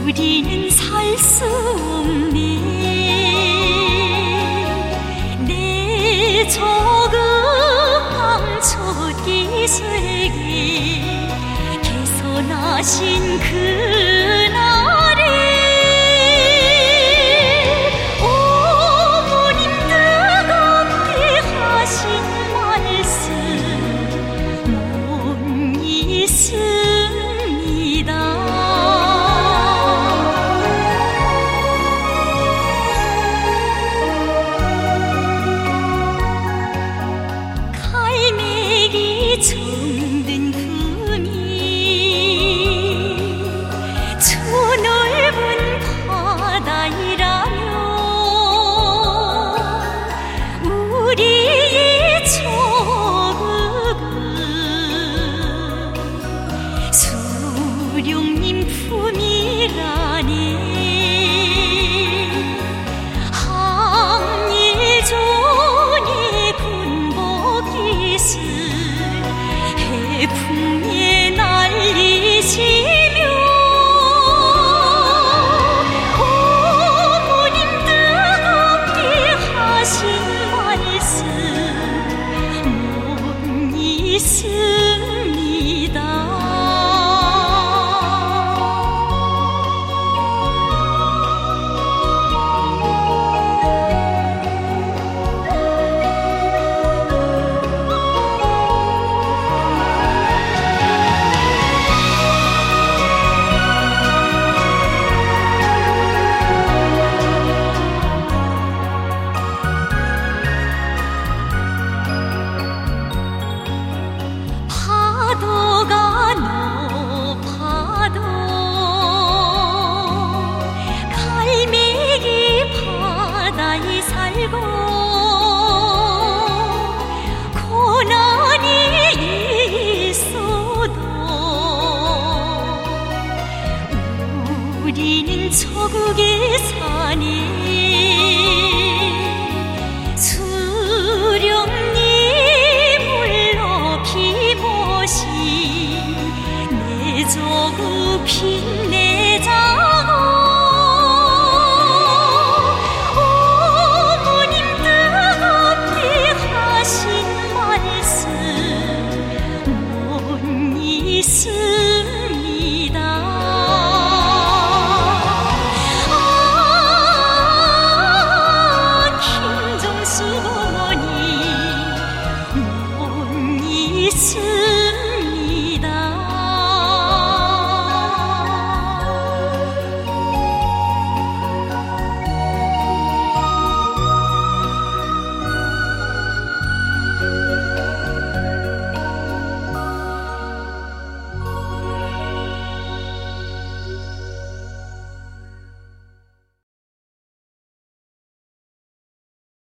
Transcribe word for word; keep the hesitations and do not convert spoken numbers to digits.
우리는 살 수 없네. 내 저급한 첫 기색이 개선하신 그날에 어머님 뜨겁게 하신 말씀 못 잊습니다. 정든 품이 저 넓은 바다이라면 우리의 저극은 수령님 품이라네. 항일 전에 군복 있을 풍에 날리시며 어머님 뜨겁게 하신 말씀 못 잊습니다. 파도가 높아도 갈매기 바다에 살고 고난이 있어도 우리는 천국에 사네. 수령님 내 저급히